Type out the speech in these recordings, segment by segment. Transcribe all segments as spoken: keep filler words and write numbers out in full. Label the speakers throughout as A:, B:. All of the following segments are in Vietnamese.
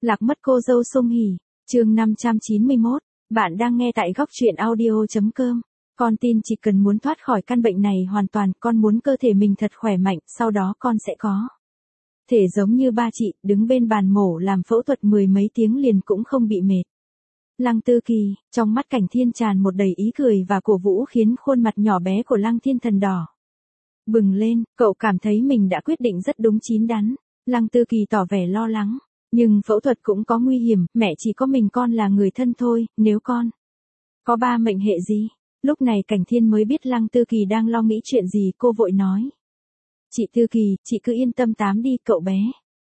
A: Lạc mất cô dâu Song Hỷ, chương năm trăm chín mươi mốt, bạn đang nghe tại góc truyện audio.com. Con tin chỉ cần muốn thoát khỏi căn bệnh này hoàn toàn, con muốn cơ thể mình thật khỏe mạnh, sau đó con sẽ có thể giống như ba chị, đứng bên bàn mổ làm phẫu thuật mười mấy tiếng liền cũng không bị mệt. Lăng Tư Kỳ, trong mắt Cảnh Thiên tràn một đầy ý cười và cổ vũ khiến khuôn mặt nhỏ bé của Lăng Thiên Thần đỏ bừng lên, cậu cảm thấy mình đã quyết định rất đúng chín đắn. Lăng Tư Kỳ tỏ vẻ lo lắng, nhưng phẫu thuật cũng có nguy hiểm, mẹ chỉ có mình con là người thân thôi, nếu con có ba mệnh hệ gì? Lúc này Cảnh Thiên mới biết Lăng Tư Kỳ đang lo nghĩ chuyện gì, cô vội nói. Chị Tư Kỳ, chị cứ yên tâm tám đi, cậu bé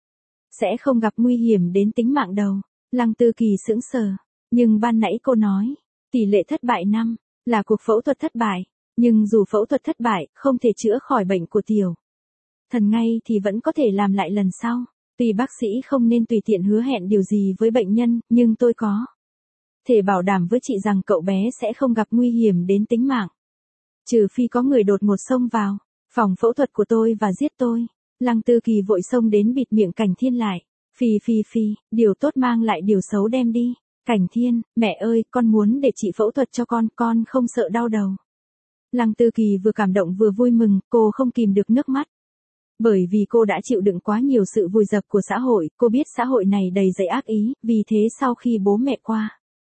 A: sẽ không gặp nguy hiểm đến tính mạng đâu. Lăng Tư Kỳ sững sờ, nhưng ban nãy cô nói, tỷ lệ thất bại năm, là cuộc phẫu thuật thất bại, nhưng dù phẫu thuật thất bại, không thể chữa khỏi bệnh của tiểu thần ngay thì vẫn có thể làm lại lần sau. Tuy bác sĩ không nên tùy tiện hứa hẹn điều gì với bệnh nhân, nhưng tôi có thể bảo đảm với chị rằng cậu bé sẽ không gặp nguy hiểm đến tính mạng. Trừ phi có người đột ngột xông vào phòng phẫu thuật của tôi và giết tôi. Lăng Tư Kỳ vội xông đến bịt miệng Cảnh Thiên lại. Phi phi phi, điều tốt mang lại điều xấu đem đi. Cảnh Thiên, mẹ ơi, con muốn để chị phẫu thuật cho con, con không sợ đau đầu. Lăng Tư Kỳ vừa cảm động vừa vui mừng, cô không kìm được nước mắt. Bởi vì cô đã chịu đựng quá nhiều sự vùi dập của xã hội, cô biết xã hội này đầy dẫy ác ý, vì thế sau khi bố mẹ qua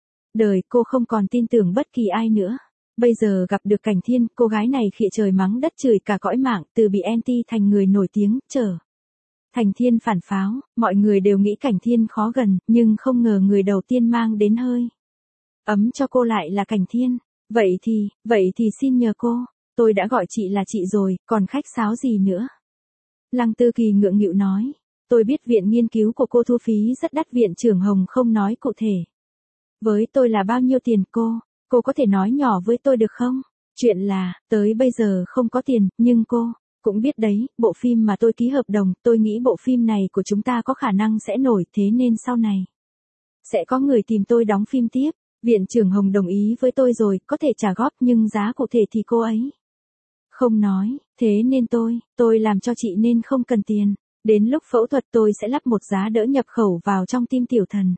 A: đời cô không còn tin tưởng bất kỳ ai nữa. Bây giờ gặp được Cảnh Thiên, cô gái này khịa trời mắng đất chửi cả cõi mạng, từ bị anti thành người nổi tiếng, trở thành thiên phản pháo. Mọi người đều nghĩ Cảnh Thiên khó gần, nhưng không ngờ người đầu tiên mang đến hơi ấm cho cô lại là Cảnh Thiên. Vậy thì, vậy thì xin nhờ cô, tôi đã gọi chị là chị rồi, còn khách sáo gì nữa? Lăng Tư Kỳ ngượng nghịu nói, tôi biết viện nghiên cứu của cô thu phí rất đắt, viện trưởng Hồng không nói cụ thể với tôi là bao nhiêu tiền. Cô, cô có thể nói nhỏ với tôi được không? Chuyện là, tới bây giờ không có tiền, nhưng cô cũng biết đấy, bộ phim mà tôi ký hợp đồng, tôi nghĩ bộ phim này của chúng ta có khả năng sẽ nổi, thế nên sau này sẽ có người tìm tôi đóng phim tiếp. Viện trưởng Hồng đồng ý với tôi rồi, có thể trả góp, nhưng giá cụ thể thì cô ấy không nói, thế nên tôi, tôi làm cho chị nên không cần tiền. Đến lúc phẫu thuật tôi sẽ lắp một giá đỡ nhập khẩu vào trong tim tiểu thần,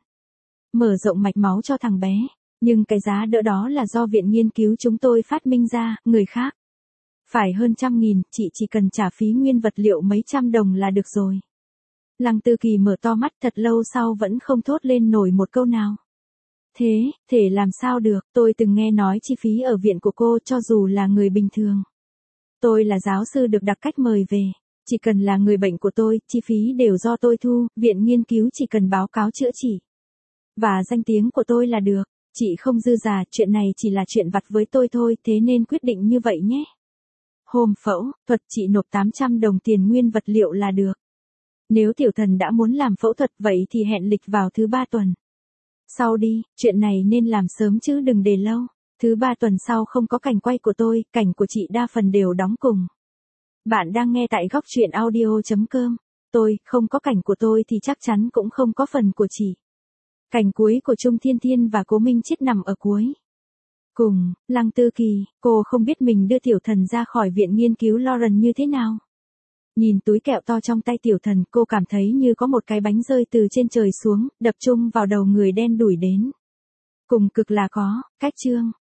A: mở rộng mạch máu cho thằng bé. Nhưng cái giá đỡ đó là do viện nghiên cứu chúng tôi phát minh ra, người khác phải hơn trăm nghìn, chị chỉ cần trả phí nguyên vật liệu mấy trăm đồng là được rồi. Lăng Tư Kỳ mở to mắt, thật lâu sau vẫn không thốt lên nổi một câu nào. Thế, thể làm sao được, tôi từng nghe nói chi phí ở viện của cô, cho dù là người bình thường. Tôi là giáo sư được đặc cách mời về, chỉ cần là người bệnh của tôi, chi phí đều do tôi thu, viện nghiên cứu chỉ cần báo cáo chữa trị và danh tiếng của tôi là được. Chị không dư giả, chuyện này chỉ là chuyện vặt với tôi thôi, thế nên quyết định như vậy nhé. Hôm phẫu thuật chị nộp tám trăm đồng tiền nguyên vật liệu là được. Nếu tiểu thần đã muốn làm phẫu thuật vậy thì hẹn lịch vào thứ ba tuần sau đi, chuyện này nên làm sớm chứ đừng để lâu. Thứ ba tuần sau không có cảnh quay của tôi, cảnh của chị đa phần đều đóng cùng. Bạn đang nghe tại góc truyện audio.com. Tôi, không có cảnh của tôi thì chắc chắn cũng không có phần của chị. Cảnh cuối của Trung Thiên Thiên và Cố Minh Chiết nằm ở cuối cùng. Lăng Tư Kỳ, cô không biết mình đưa tiểu thần ra khỏi viện nghiên cứu Lauren như thế nào. Nhìn túi kẹo to trong tay tiểu thần, cô cảm thấy như có một cái bánh rơi từ trên trời xuống, đập chung vào đầu người đen đủi đến cùng cực là có cách chương.